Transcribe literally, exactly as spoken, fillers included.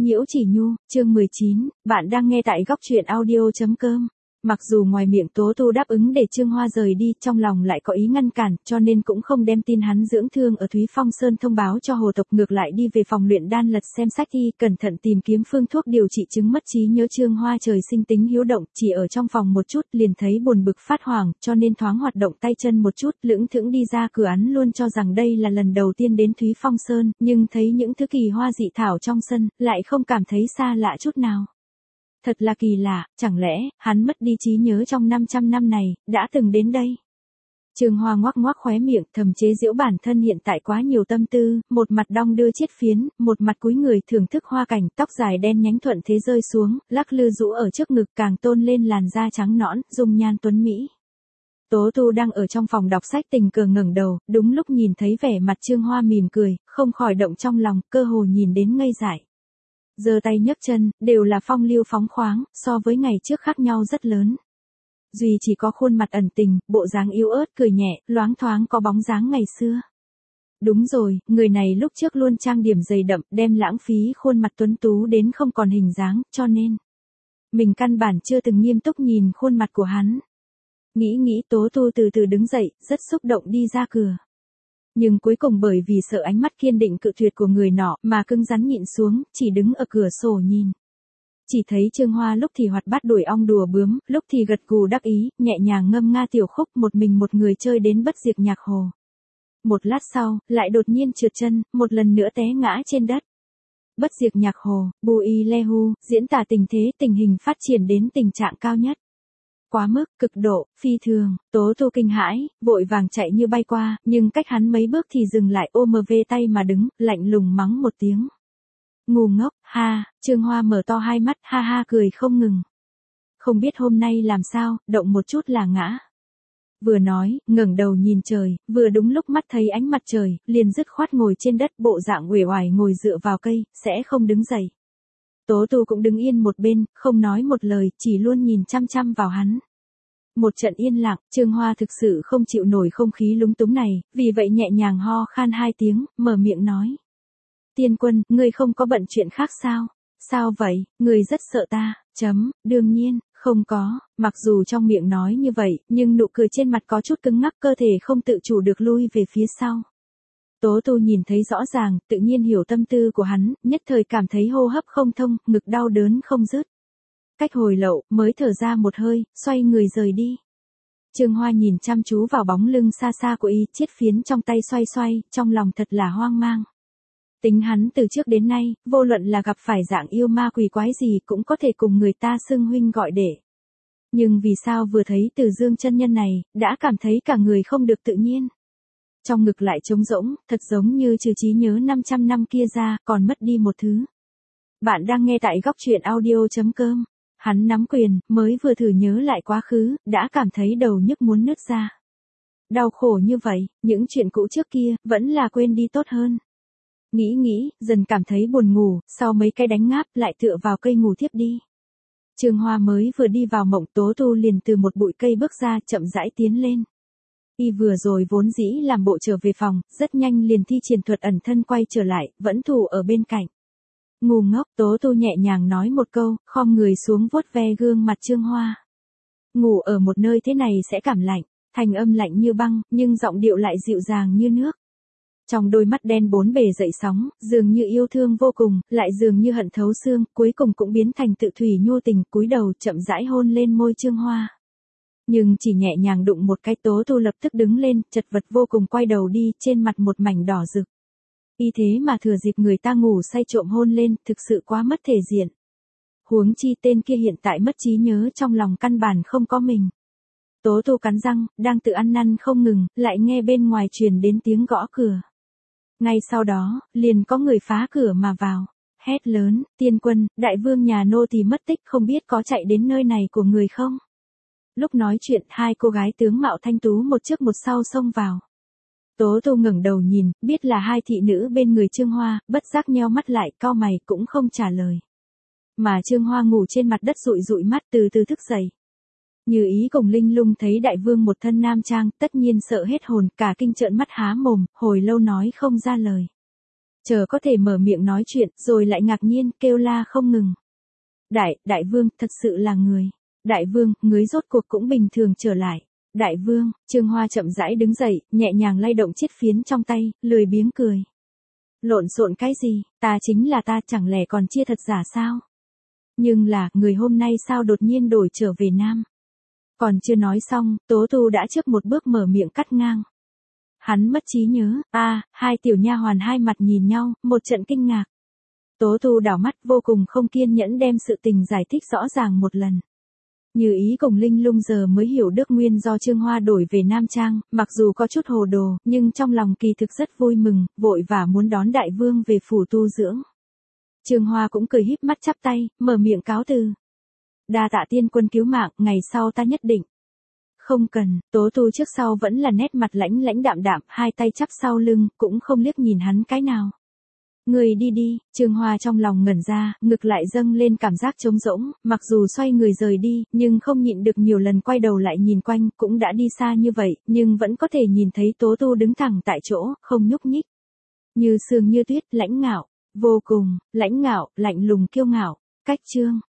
Nhiễu Chỉ Nhu, chương mười chín, bạn đang nghe tại góc truyện audio chấm com. Mặc dù ngoài miệng Tố Tu đáp ứng để Trương Hoa rời đi, trong lòng lại có ý ngăn cản, cho nên cũng không đem tin hắn dưỡng thương ở Thúy Phong Sơn thông báo cho Hồ tộc, ngược lại đi về phòng luyện đan lật xem sách y, cẩn thận tìm kiếm phương thuốc điều trị chứng mất trí nhớ. Trương Hoa trời sinh tính hiếu động, chỉ ở trong phòng một chút liền thấy buồn bực phát hoảng, cho nên thoáng hoạt động tay chân một chút, lững thững đi ra cửa, hắn luôn cho rằng đây là lần đầu tiên đến Thúy Phong Sơn, nhưng thấy những thứ kỳ hoa dị thảo trong sân, lại không cảm thấy xa lạ chút nào. Thật là kỳ lạ, chẳng lẽ, hắn mất đi trí nhớ trong năm trăm năm này, đã từng đến đây? Trương Hoa ngoác ngoác khóe miệng, thầm chế giễu bản thân hiện tại quá nhiều tâm tư, một mặt đong đưa chiết phiến, một mặt cúi người thưởng thức hoa cảnh, tóc dài đen nhánh thuận thế rơi xuống, lắc lư rũ ở trước ngực, càng tôn lên làn da trắng nõn, dung nhan tuấn mỹ. Tố Tu đang ở trong phòng đọc sách tình cờ ngẩng đầu, đúng lúc nhìn thấy vẻ mặt Trương Hoa mỉm cười, không khỏi động trong lòng, cơ hồ nhìn đến ngây dại. Giơ tay nhấc chân, đều là phong lưu phóng khoáng, so với ngày trước khác nhau rất lớn. Duy chỉ có khuôn mặt ẩn tình, bộ dáng yếu ớt cười nhẹ, loáng thoáng có bóng dáng ngày xưa. Đúng rồi, người này lúc trước luôn trang điểm dày đậm, đem lãng phí khuôn mặt tuấn tú đến không còn hình dáng, cho nên mình căn bản chưa từng nghiêm túc nhìn khuôn mặt của hắn. Nghĩ nghĩ Tố Tu từ từ đứng dậy, rất xúc động đi ra cửa. Nhưng cuối cùng bởi vì sợ ánh mắt kiên định cự tuyệt của người nọ mà cứng rắn nhịn xuống, chỉ đứng ở cửa sổ nhìn. Chỉ thấy Trương Hoa lúc thì hoạt bát đuổi ong đùa bướm, lúc thì gật gù đắc ý, nhẹ nhàng ngâm nga tiểu khúc, một mình một người chơi đến bất diệt nhạc hồ. Một lát sau, lại đột nhiên trượt chân, một lần nữa té ngã trên đất. Bất diệt nhạc hồ, Bui Lehu, diễn tả tình thế tình hình phát triển đến tình trạng cao nhất. Quá mức, cực độ, phi thường. Tố Tu kinh hãi, vội vàng chạy như bay qua, nhưng cách hắn mấy bước thì dừng lại, ôm về tay mà đứng, lạnh lùng mắng một tiếng. Ngu ngốc, ha. Trương Hoa mở to hai mắt, ha ha cười không ngừng. Không biết hôm nay làm sao, động một chút là ngã. Vừa nói, ngẩng đầu nhìn trời, vừa đúng lúc mắt thấy ánh mặt trời, liền dứt khoát ngồi trên đất, bộ dạng uể oải ngồi dựa vào cây, sẽ không đứng dậy. Tố Tu cũng đứng yên một bên, không nói một lời, chỉ luôn nhìn chăm chăm vào hắn. Một trận yên lặng, Trương Hoa thực sự không chịu nổi không khí lúng túng này, vì vậy nhẹ nhàng ho khan hai tiếng, mở miệng nói. Tiên Quân, ngươi không có bận chuyện khác sao? Sao vậy, ngươi rất sợ ta, chấm, đương nhiên, không có, mặc dù trong miệng nói như vậy, nhưng nụ cười trên mặt có chút cứng ngắc, cơ thể không tự chủ được lui về phía sau. Tố Tu nhìn thấy rõ ràng, tự nhiên hiểu tâm tư của hắn, nhất thời cảm thấy hô hấp không thông, ngực đau đớn không dứt. Cách hồi lâu, mới thở ra một hơi, xoay người rời đi. Trương Hoa nhìn chăm chú vào bóng lưng xa xa của y, chiết phiến trong tay xoay xoay, trong lòng thật là hoang mang. Tính hắn từ trước đến nay, vô luận là gặp phải dạng yêu ma quỷ quái gì cũng có thể cùng người ta xưng huynh gọi đệ. Nhưng vì sao vừa thấy Từ Dương chân nhân này, đã cảm thấy cả người không được tự nhiên. Trong ngực lại trống rỗng, thật giống như trừ trí nhớ năm trăm năm kia ra, còn mất đi một thứ. Bạn đang nghe tại góc truyện audio chấm com. Hắn nắm quyền, mới vừa thử nhớ lại quá khứ, đã cảm thấy đầu nhức muốn nứt ra. Đau khổ như vậy, những chuyện cũ trước kia, vẫn là quên đi tốt hơn. Nghĩ nghĩ, dần cảm thấy buồn ngủ, sau mấy cái đánh ngáp, lại tựa vào cây ngủ thiếp đi. Trương Hoa mới vừa đi vào mộng, Tố Tu liền từ một bụi cây bước ra, chậm rãi tiến lên. Y vừa rồi vốn dĩ làm bộ trở về phòng, rất nhanh liền thi triển thuật ẩn thân quay trở lại, vẫn thủ ở bên cạnh. Ngu ngốc, Tố Tu nhẹ nhàng nói một câu, khom người xuống vuốt ve gương mặt Trương Hoa. Ngủ ở một nơi thế này sẽ cảm lạnh, thành âm lạnh như băng, nhưng giọng điệu lại dịu dàng như nước. Trong đôi mắt đen bốn bề dậy sóng, dường như yêu thương vô cùng, lại dường như hận thấu xương, cuối cùng cũng biến thành tự thủy nhu tình, cúi đầu chậm rãi hôn lên môi Trương Hoa. Nhưng chỉ nhẹ nhàng đụng một cái, Tố Tu lập tức đứng lên, chật vật vô cùng quay đầu đi, trên mặt một mảnh đỏ rực. Y thế mà thừa dịp người ta ngủ say trộm hôn lên, thực sự quá mất thể diện. Huống chi tên kia hiện tại mất trí nhớ, trong lòng căn bản không có mình. Tố Tu cắn răng, đang tự ăn năn không ngừng, lại nghe bên ngoài truyền đến tiếng gõ cửa. Ngay sau đó, liền có người phá cửa mà vào, hét lớn, Tiên Quân, đại vương nhà nô tỳ mất tích, không biết có chạy đến nơi này của người không? Lúc nói chuyện, hai cô gái tướng mạo thanh tú một trước một sau xông vào. Tố Tu ngẩng đầu nhìn, biết là hai thị nữ bên người Trương Hoa, bất giác nheo mắt lại, cau mày, cũng không trả lời. Mà Trương Hoa ngủ trên mặt đất dụi dụi mắt, từ từ thức dậy. Như Ý cùng Linh Lung thấy đại vương một thân nam trang, tất nhiên sợ hết hồn, cả kinh trợn mắt há mồm, hồi lâu nói không ra lời. chờ có thể mở miệng nói chuyện, rồi lại ngạc nhiên, kêu la không ngừng. Đại, đại vương, thật sự là người. Đại vương, người rốt cuộc cũng bình thường trở lại. Đại vương, Trương Hoa chậm rãi đứng dậy, nhẹ nhàng lay động chiếc phiến trong tay, lười biếng cười. Lộn xộn cái gì, ta chính là ta, chẳng lẽ còn chia thật giả sao? Nhưng là, người hôm nay sao đột nhiên đổi trở về Nam? Còn chưa nói xong, Tố Tu đã trước một bước mở miệng cắt ngang. Hắn mất trí nhớ, a à, hai tiểu nha hoàn hai mặt nhìn nhau, một trận kinh ngạc. Tố Tu đảo mắt vô cùng không kiên nhẫn đem sự tình giải thích rõ ràng một lần. Như ý cùng Linh Lung giờ mới hiểu được nguyên do Trương Hoa đổi về Nam Trang, mặc dù có chút hồ đồ, nhưng trong lòng kỳ thực rất vui mừng, vội và muốn đón đại vương về phủ tu dưỡng. Trương Hoa cũng cười híp mắt chắp tay, mở miệng cáo từ. Đa tạ tiên quân cứu mạng, ngày sau ta nhất định. Không cần, Tố Tu trước sau vẫn là nét mặt lãnh lãnh đạm đạm, hai tay chắp sau lưng, cũng không liếc nhìn hắn cái nào. Người đi đi, Trương Hoa trong lòng ngẩn ra, ngực lại dâng lên cảm giác trống rỗng, mặc dù xoay người rời đi, nhưng không nhịn được nhiều lần quay đầu lại nhìn quanh, cũng đã đi xa như vậy, nhưng vẫn có thể nhìn thấy Tố Tu đứng thẳng tại chỗ, không nhúc nhích. Như sương như tuyết, lãnh ngạo, vô cùng, lãnh ngạo, lạnh lùng kiêu ngạo, cách chương.